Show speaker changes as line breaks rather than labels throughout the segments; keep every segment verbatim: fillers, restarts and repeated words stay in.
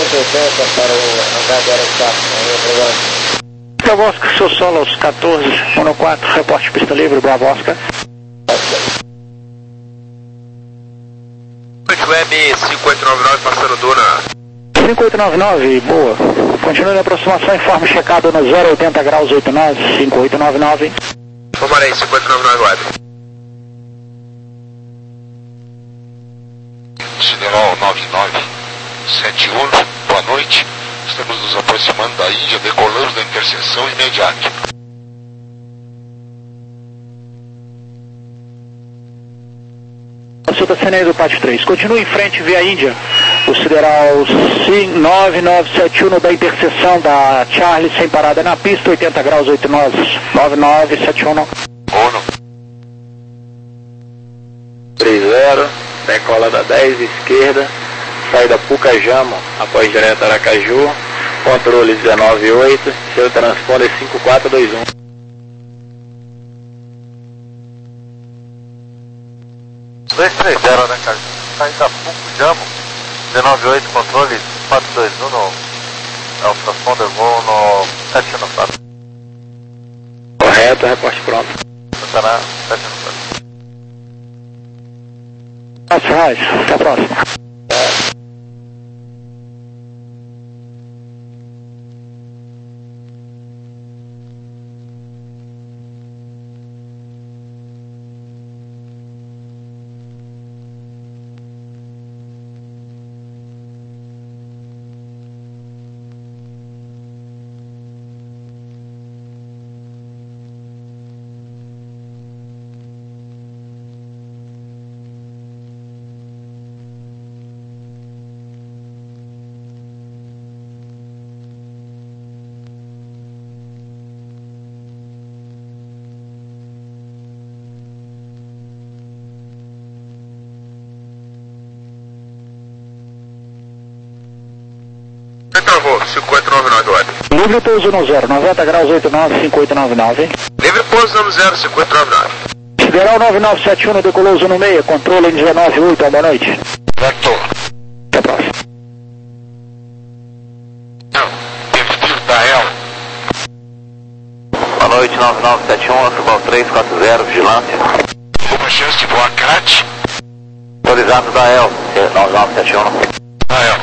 cento e oitenta para o hangar do aeroporto.
Bravo Oscar, seu solo aos quatorze, um quatro, reporte pista livre, Bravo Oscar.
Web cinco oito nove nove passando Duna.
cinco oito nove nove, boa. Continue na aproximação, informe checado no zero oitenta graus oitenta e nove, cinco oito nove nove.
Informarei, cinco oito nove nove Web.
Sideral nove nove sete um, boa noite. Estamos nos aproximando da Índia, decolamos da interseção imediata.
Você está sendo aí do Pátio três. Continue em frente via Índia. O sideral nove nove sete um da interseção da Charlie, sem parada na pista, oitenta graus oitenta e nove. nove nove sete um.
Uno.
três zero, decola da dez, esquerda, saída Pucajamo, após direto Aracaju, controle dezenove oito, seu transponder cinco quatro dois um.
dois três zero, né, cara? Saída Pucajamo, dezenove oito, controle quatro dois um, no, é o transponder voo no sete um quatro.
Correto, reporte pronto.
Tá na sete um quatro.
Nossa, Raiz, até a próxima.
Travou, cinco oito nove nove Web.
Livre pouso no zero, noventa graus oitenta e nove, cinco oito nove nove.
Livre pouso no zero, cinco oito nove nove.
Sideral nove nove sete um, decolou no meio, controle dezenove oito, boa noite.
Vector.
Até a próxima.
Não, perfil da El.
Boa noite, nove nove sete um, Subal três quatro zero, vigilância.
Alguma chance de voar Crat?
Autorizado da E L, nove nove sete um.
Da El.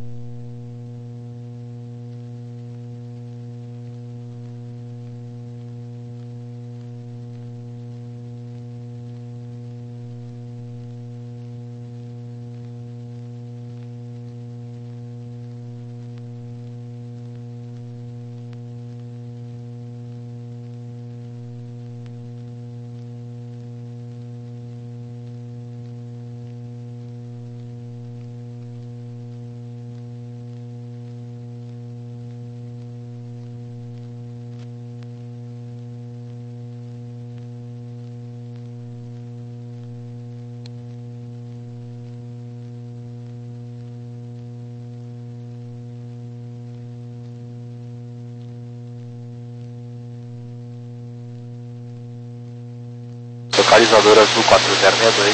Localizador azul quatro zero seis dois.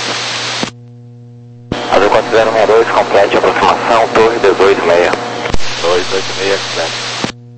Azul quatro zero seis dois, complete aproximação, torre dezoito seis. dois oito seis, complete.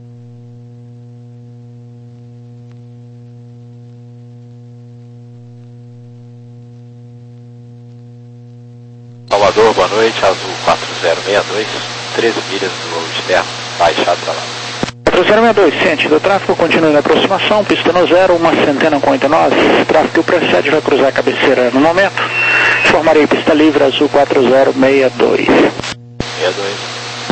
Salvador, boa noite, azul quatro zero seis dois, treze milhas do voo externo, baixado para lá.
quatro zero seis dois, sentido do tráfego, continue na aproximação, pista no zero, uma centena com oitenta e nove, tráfego que o precede vai cruzar a cabeceira no momento, informarei pista livre, azul quatro zero seis dois.
seis dois.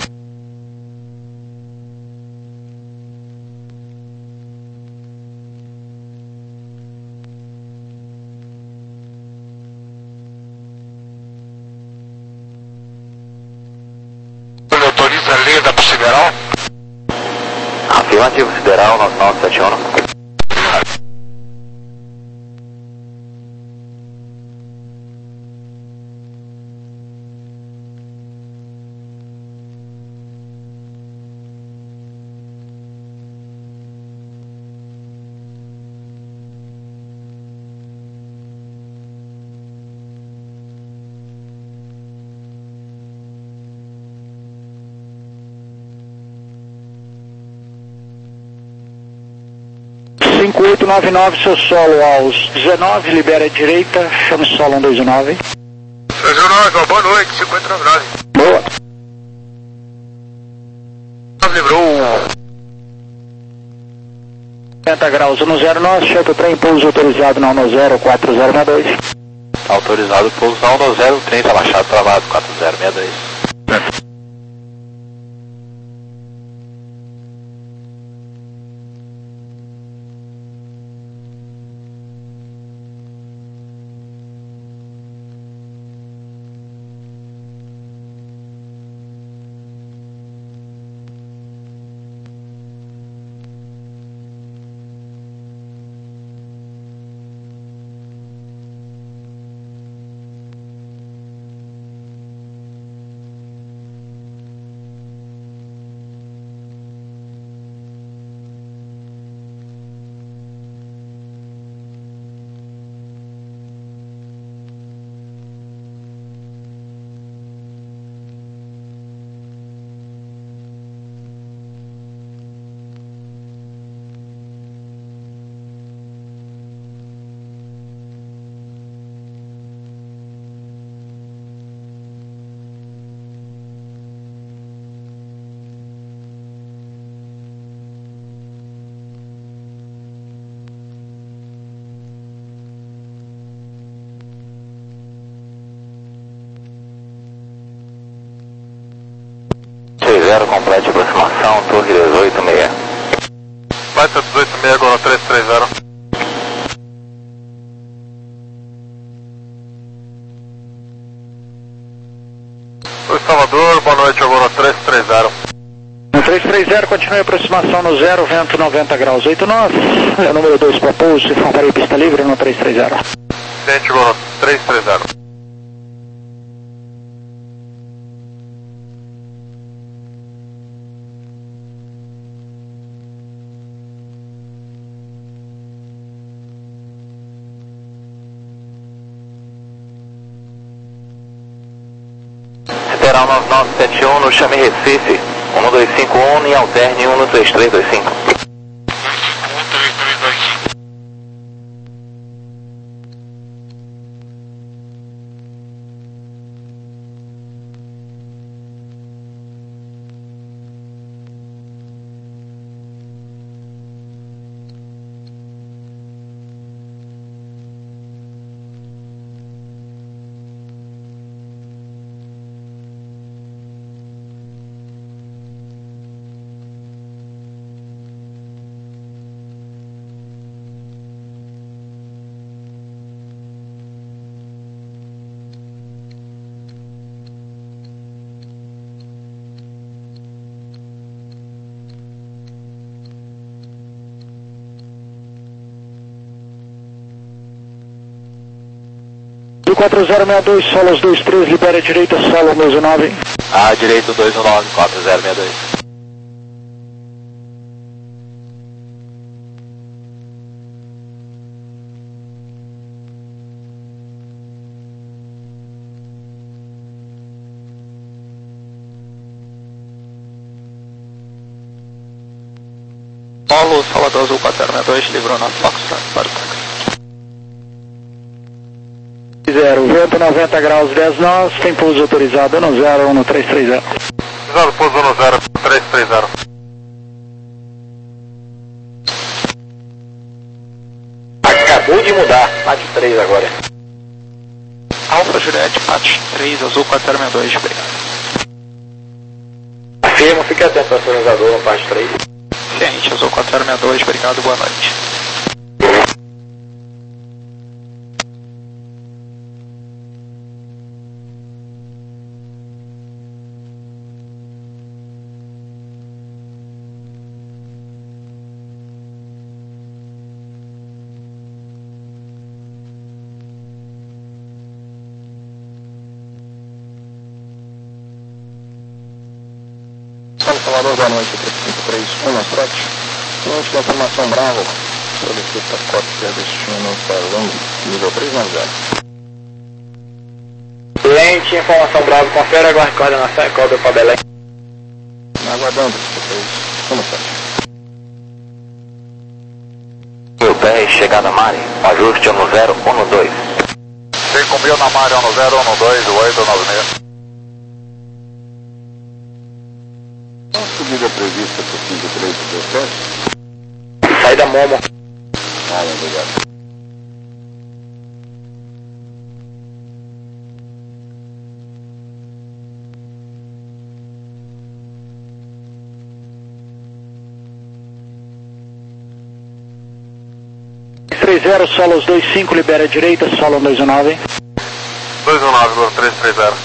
Autoriza a lei da Sideral?
Afirmativo, Sideral nove nove sete um.
cinco oito nove nove, seu solo aos dezenove, libera a direita, chame solo um dois nove.
dois nove, boa noite, cinco oito nove nove.
Boa.
Livrou.
noventa graus no zero nove, chefe o trem, pouso autorizado na um zero quatro zero seis dois.
Autorizado pouso na um zero, trem relaxado travado quatro zero seis dois. Complete aproximação, torre dezoito seis.
Vai ser dezoito seis, agora três três zero. Oi, Salvador, boa noite, agora três três zero.
No três três zero, continue a aproximação no zero, vento noventa graus oito nove. É o número dois para pouso, informarei pista livre no três três zero.
Ciente, agora três três zero.
Federal nove nove sete um no Chame Recife, um dois cinco um e alterne um no três três dois cinco.
quatro zero seis dois, solos dois três, libera a direita, solo um dois nove.
A direito dois nove, quatro zero seis dois.
Paulo, Salvador Azul quatro zero seis dois, livrou na Foxtrot para o táxi. Zero, vento noventa graus dez nós, tem pouso autorizado no zero um no três três zero.
Zero, pouso no zero, três três zero.
Acabou de mudar, P A T três agora.
Alfa Juliette, P A T três, Azul quatro zero seis dois, obrigado.
Afirma, fique atento ao sinalizador no P A T três.
Ciente, Azul quatro zero seis dois, obrigado, boa noite.
Salvador, boa noite, três cinco três um na trote. Cliente da formação Bravo, solicita cópia destino Salão, nível três nove zero.
Cliente, informação Bravo, confere agora a corda na cópia para Belém.
Aguardando, três três um na trote.
dez, chegada Mari, ajuste no zero um dois.
Tem comigo na Mari no zero um dois, oito nove seis.
Qual a subida prevista para o cinco três dezessete?
Saída Momo.
Ah, obrigado.
três zero, Solos dois cinco, libera a direita, Solo dois um nove.
dois um nove, Gol três três zero.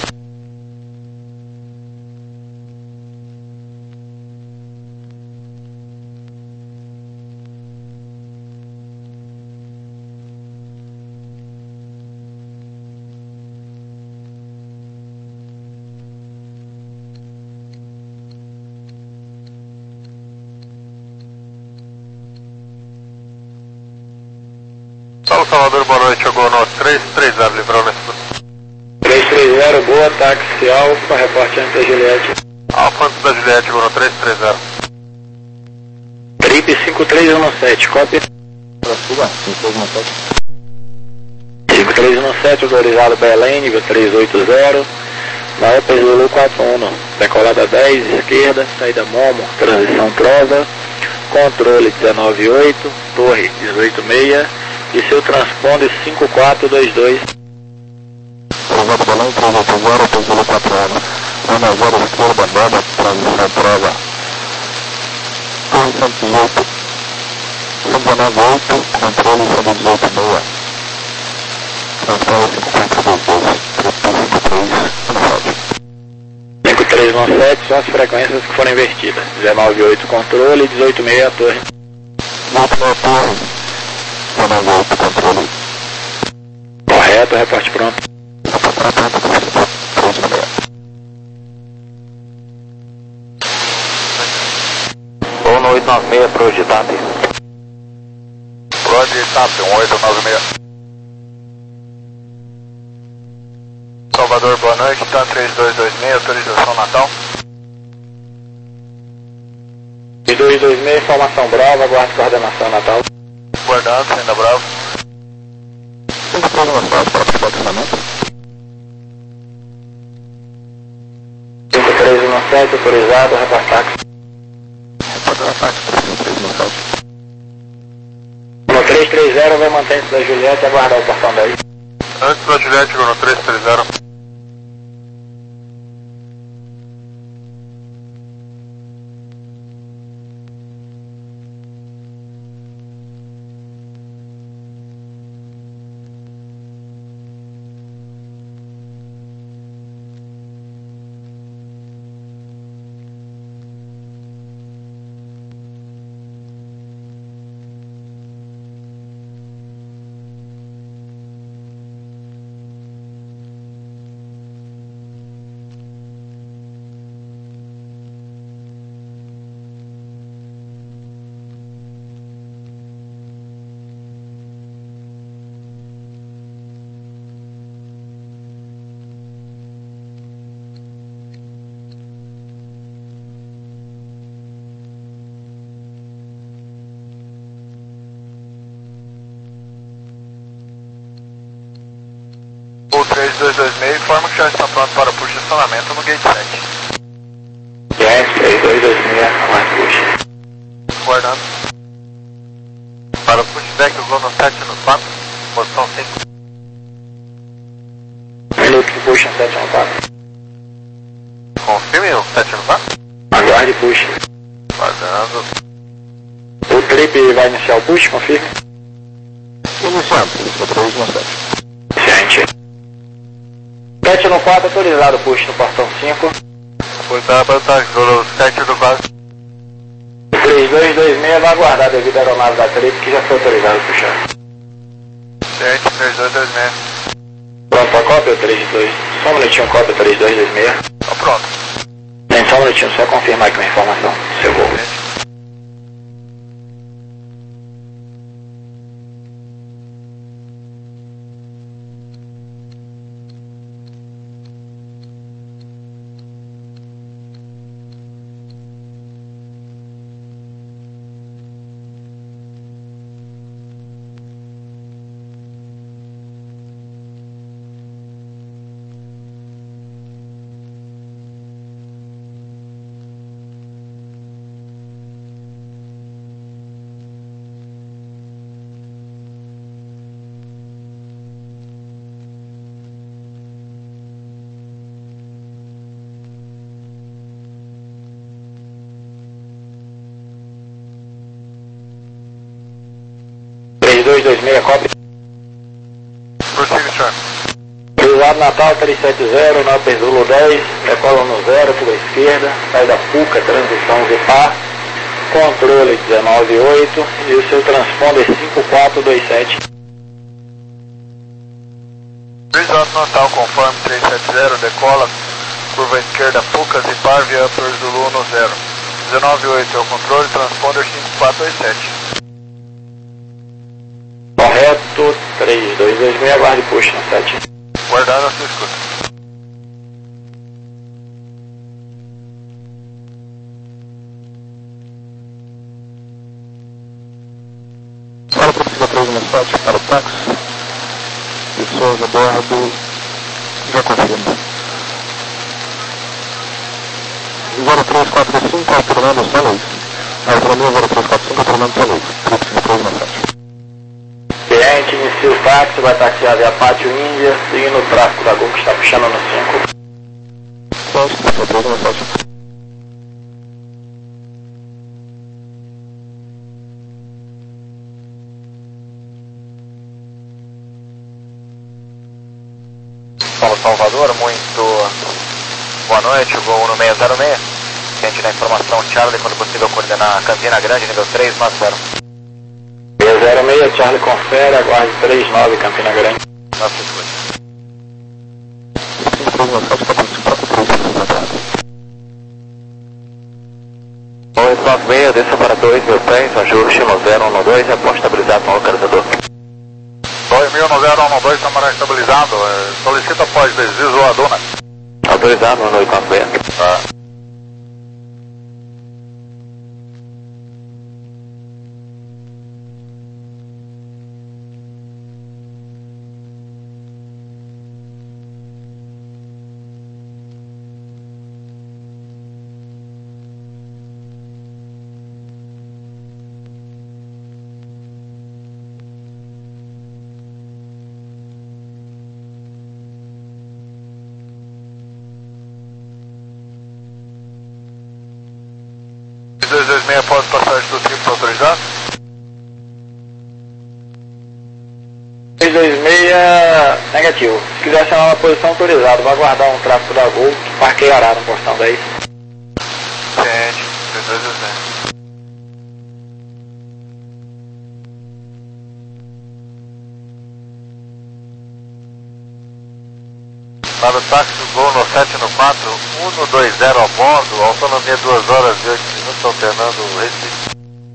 Solo Salvador, boa noite, chegou no três três zero, livrou nesse
três três zero, boa, táxi Alfa, reporte antes da Juliette.
Alfa antes da Juliette, chegou no três três zero.
Trip cinco três um sete, cópia.
Para Cuba, cinco três um sete.
cinco três um sete, autorizado Belém, nível três oito zero. Na Opel Zulu quatro um, decolada dez, esquerda, saída Momo, transição Trova, controle dezenove oito, torre dezoito seis e seu transponder cinco quatro dois dois.
Cruzado Belém, três oito zero, Opel Zulu quatro um. Ana zero, esquerda, banda, transição Trova. Torre cento e oito, cento e dezenove oito, controle cento e dezoito seis. Transponder cinco quatro dois dois, cinco três um sete.
cinco três um sete, só as frequências que foram invertidas. dezenove oito controle, dezoito seis a torre.
Volta na torre. dezenove oito, controle.
Correto, reporte pronto. Ou no oito nove seis para o Ditap.
Pode estar, um oito nove seis. Salvador, boa noite, tá três dois dois seis, autorização Natal.
três dois dois seis, formação Brava, aguarde coordenação Natal.
Guardando, ainda bravo.
cinco três um sete, para posicionamento.
cinco três um sete, autorizado, reparte táxi.
Repórter ataque para cinco três um sete.
No três três zero, vai manter antes da Juliette e aguardar o portão dez.
Antes da Juliette, chegou no três três zero. O três dois dois seis, informa que já está pronto para posicionamento no gate sete.
Yes, três dois dois seis, aguarde push.
Guardando. Para o pushback, o no sete no quatro, posição cinco.
Minuto que puxa sete um quatro.
Confirme o sete no quatro.
Aguarde push.
Guardando.
O trip vai iniciar o push, confirme.
Iniciando, cinco três um sete.
Ciente. sete no quatro, autorizado push no portão cinco.
Cuidado para estar no sete no quatro.
três dois dois seis, vai aguardar devido à aeronave da trip que já foi autorizado a puxar.
Ciente, três dois dois seis.
Pronto, a cópia três dois. Só um minutinho, cópia três dois dois seis.
Tá pronto.
Tem só um minutinho, só confirmar aqui uma informação. Seu voo. dois dois seis, cobre.
Prossiga, senhor.
Cruzado Natal três sete zero, Nauper Zulu dez, decola no zero, pela esquerda, sai da Puca, transição Zipar, controle dezenove oito e o seu transponder cinco quatro dois sete.
Cruzado Natal, conforme três sete zero, decola, curva esquerda, Puca, Zipar, via Upper Zulu no zero. dezenove oito é o controle, transponder cinco quatro dois sete.
Correto, três dois dois seis, aguarde push no sete.
Guardado a sua escuta.
Fala para o cinco três um sete, para o táxi. Pessoas a bordo, já confirma. zero três quatro cinco, alternando São Luís. Autonomia zero três quatro cinco, alternando São Luís. cinco três um sete.
Cliente, inicia o táxi, vai taxiar via Pátio Índia, seguindo o tráfego da Gol que está puxando no cinco.
cinco três um sete.
Paulo Salvador, muito boa noite, voo no seis zero seis. Ciente da informação, Charlie, quando possível coordenar Campina Grande, nível três, nove zero.
seis zero seis, Charlie confere, aguarde três nove, Campina Grande.
Nossa escuta.
cinco três um sete, quatro cinco quatro três,
Oi, nove seis, desça para dois mil pés, ajuste no zero um dois e após estabilizar com o localizador.
dois mil no zero um dois, camarada estabilizado. É, solicita após desvio zoador, né?
Autorizado no oito nove seis.
Tá. dois dois seis após passagem do triplo autorizado?
três dois seis, negativo. Se quiser chamar uma posição autorizada, vai aguardar um tráfego da Gol que parqueará no portão dez.
Ciente, três dois dois seis. Para o táxi, voo no sete no quatro, um dois zero a bordo, autonomia duas horas e oito minutos, alternando o Recife.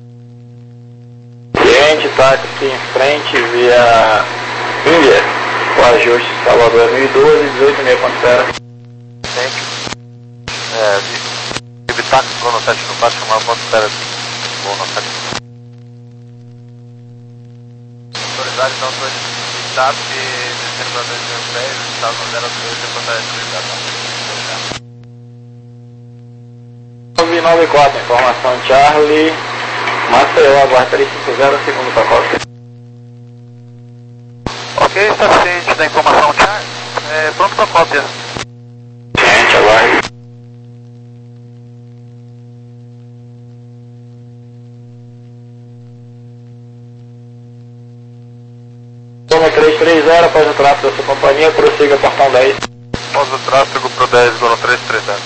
Cliente, táxi em frente via Índia, o ajuste Salvador mil e doze, dezoito seis ponto zero.
Ciente. É, de táxi, voo no sete no quatro, chamar ponto zero, voo no sete. Autorizado, então, solicitado que descendo para dois mil pés, estado no zero dois, depois da autorizado.
nove nove quatro, informação Charlie, Maceió, aguarda três cinco zero, segundo pacote.
Ok, está ciente da informação Charlie, é, pronto para cópia.
Ciente, aguarde. Toma três três zero, após o tráfego da sua companhia, prossiga portão dez.
Após o tráfego pro dez, no três três zero.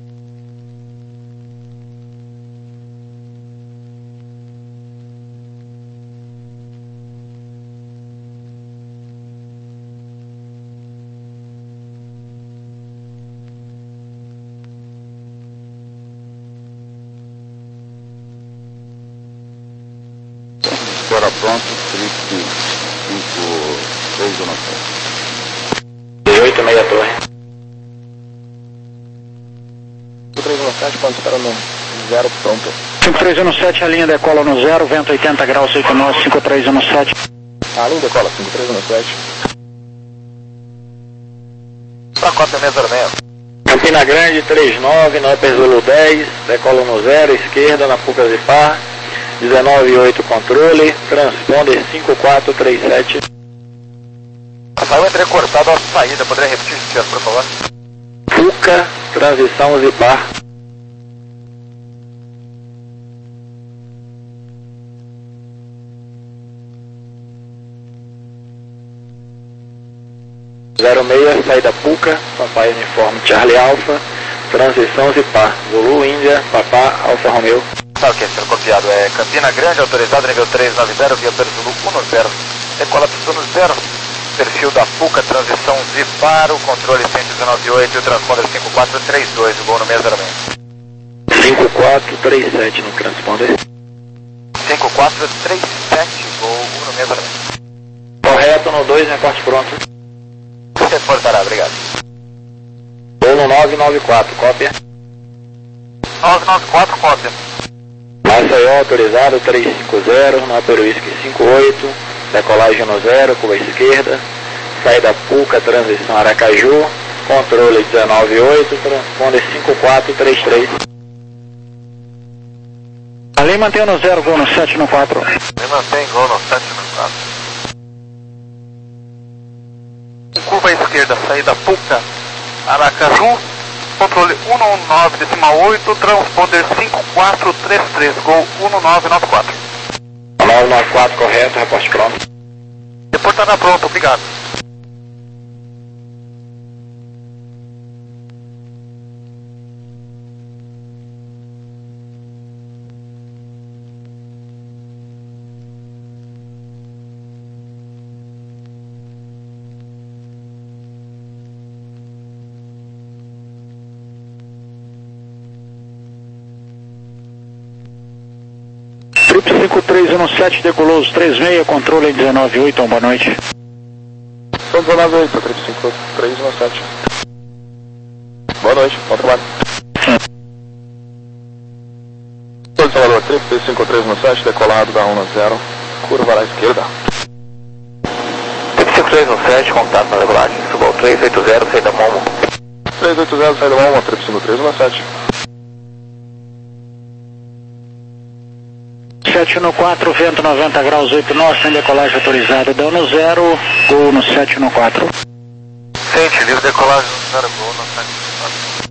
Espera pronto, triplo cinco três um sete.
dezoito seis torre.
cinco três um sete, pode esperar no zero pronto.
cinco três um sete, a linha decola no zero, vento oitenta graus, oito nove, cinco três um sete.
A linha decola, cinco três um sete.
Para cópia seis zero seis.
Campina Grande, três nove, Nauper Zulu dez, decola no zero, esquerda, na Puca Zipar, dezenove oito controle, transponder cinco quatro três sete.
Saiu entrecortado a saída, poderia repetir isso, por favor?
Puca, transição Zipar. zero seis, saída Puca, Papai Uniforme Charlie Alpha, transição Zipar, Zulu Índia, Papá Alfa Romeo.
Tá ok, sendo copiado. É Campina Grande, autorizado nível trezentos e noventa, via Zulu dez, decola pistão zero, perfil da Puca, transição Zipar, o controle cento e dezenove ponto oito e o transponder cinco quatro três dois, o gol no seis zero seis.
cinco quatro três sete no transponder.
cinco quatro três sete, gol no seis zero seis.
Correto no dois, reporte pronto.
Você reportará, obrigado.
Gol no nove nove quatro, cópia.
nove nove quatro, cópia.
Maceió autorizado três cinco zero, na Peruísque cinco oito, decolagem no zero, curva esquerda, saída Puca, transição Aracaju, controle dezenove ponto oito, transponder cinco quatro três três.
Ali mantém no zero, gol no sete no quatro.
Me mantém gol no sete no quatro. Curva esquerda, saída Puca, Aracaju, controle cento e nove decimal oito, transponder cinco quatro três três, gol um nove nove quatro.
nove nove quatro, correto, reporte pronto.
Reportará pronto, obrigado.
Trip cinco três um sete, decolou os três seis, controle dezenove oito, boa noite.
São dezenove oito, Trip cinco três um sete. Boa noite, bom trabalho. Sou de Salvador, Trip cinco três um sete, decolado da um zero, curva à esquerda.
Trip cinco três um sete, contato na decolagem, suba ao três oito zero, saída Momo.
três oito zero, saída Momo, Trip cinco três um sete.
sete no quatro, vento noventa graus, oito nós, sem decolagem autorizada, deu no zero, gol no sete no quatro.
Sente, livre decolagem no zero, gol no sete no quatro.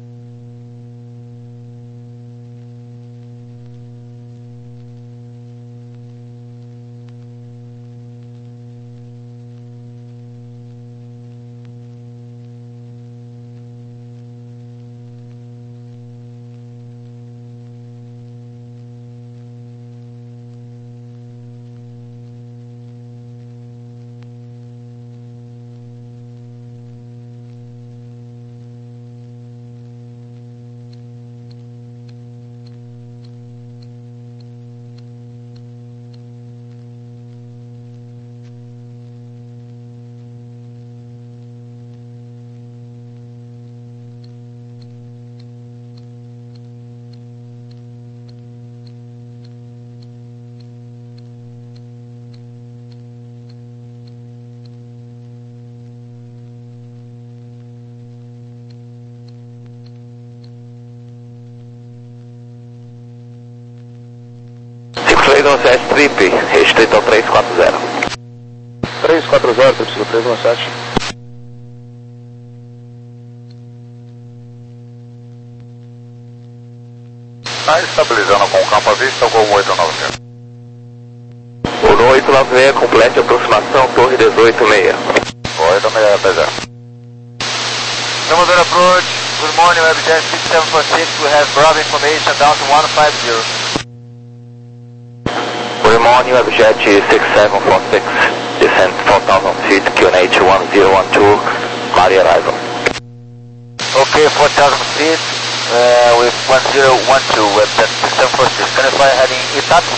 três um sete, Trip, restrito ao três quatro zero.
três quatro zero, Trip cinco três um sete.
Está estabilizando com o campo à vista, gol oito nove zero. Gol oito nove seis, complete aproximação, torre dezoito seis. oito seis, apesar. Commodore approach, good morning, Webjet six seven four six, we have Bravo information down to one five zero. Good morning, Webjet six seven four six, descent four thousand feet, Q N H one zero one two, Maria arrival. Okay, four thousand feet, uh, with one zero one two, Webjet six seven four six, can you fly heading Itapu?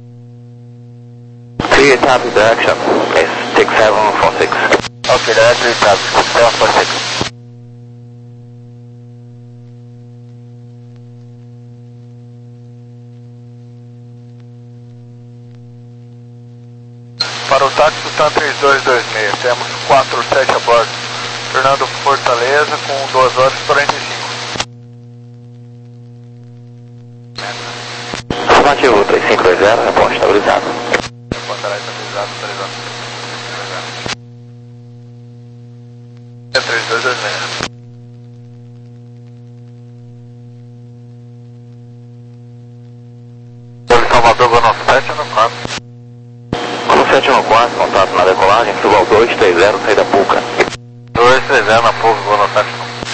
three Itapu direction, is six seven four six. Okay, direction Itapu, six seven four six. Para o táxi Tutan três dois dois seis, temos quatro sete a bordo, Fernando Fortaleza com duas horas e quarenta e cinco. Afirmativo, três cinco dois zero, reporte estabilizado. Reportará estabilizado, três horas. É três dois dois seis. Salvador, Gono sete no quatro. sete um quatro, contato na decolagem, suba ao dois três zero, saída Puca. dois
três zero na Pouso, boa noite.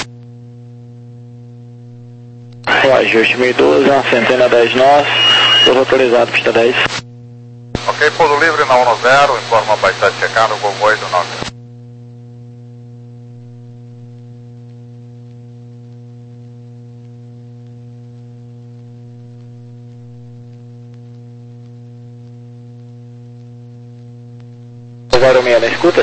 O ajuste mil e doze, uma centena dez nós, estou autorizado, pista dez.
Ok, pouso livre na um zero, informa a paisagem checar no Gol oito nove.
zero seis na escuta?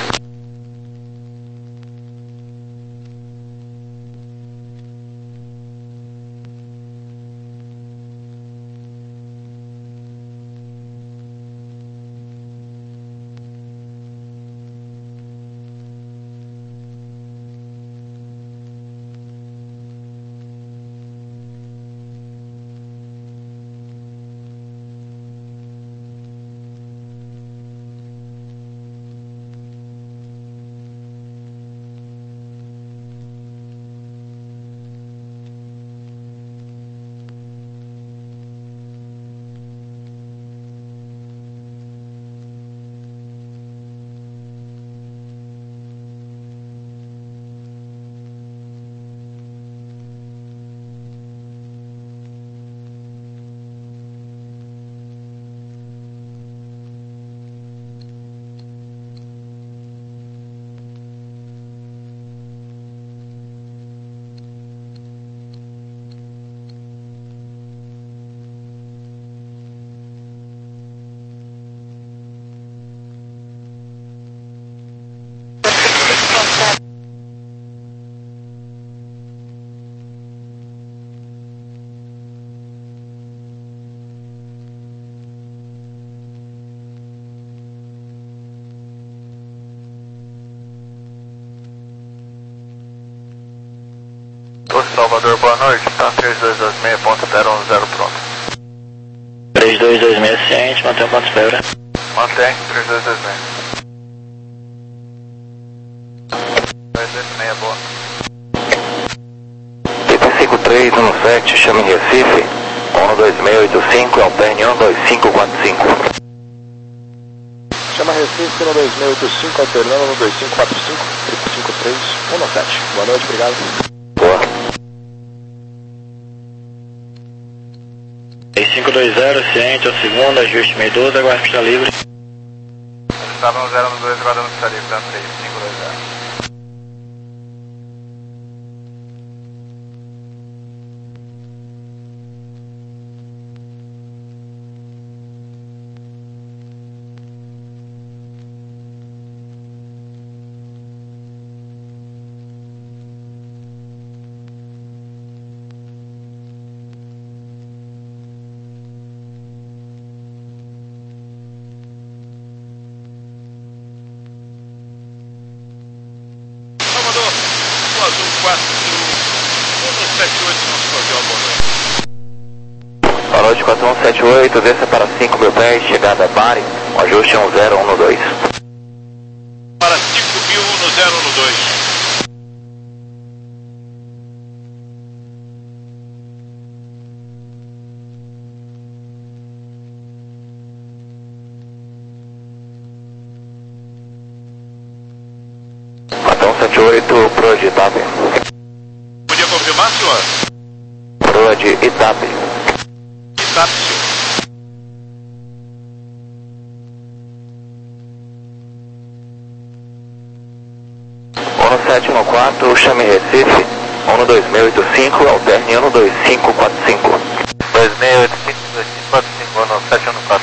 Salvador, boa noite, tá três dois dois seis ponto zero um zero pronto.
três dois dois seis ciente, mantém o ponto espera.
Mantém, três dois dois seis. três dois seis, boa.
T P cinco três um sete, chama em Recife, um dois seis oito cinco, alterne um dois cinco quatro cinco.
Chama Recife, um dois seis oito cinco, alternando um dois cinco quatro cinco, três cinco três um sete. Boa noite, obrigado.
Boa.
seis cinco dois zero, ciente, ao segundo, ajuste mil e doze, aguarde pista livre.
Estava no zero no dois, agora no pista livre, seis cinco dois zero.
Boa noite, quatro um sete oito, desça para cinco mil pés, chegada a Bari, o ajuste é um zero um no dois.
Para cinco mil no zero no dois.
quatro um sete oito, Proa de Itape.
Podia confirmar, senhor?
Proa de Itape.
Itape, senhor.
um sete um quatro, chame Recife, um dois seis oito cinco, alterne um dois cinco quatro cinco.
dois seis oito cinco, dois cinco quatro cinco, um sete um quatro.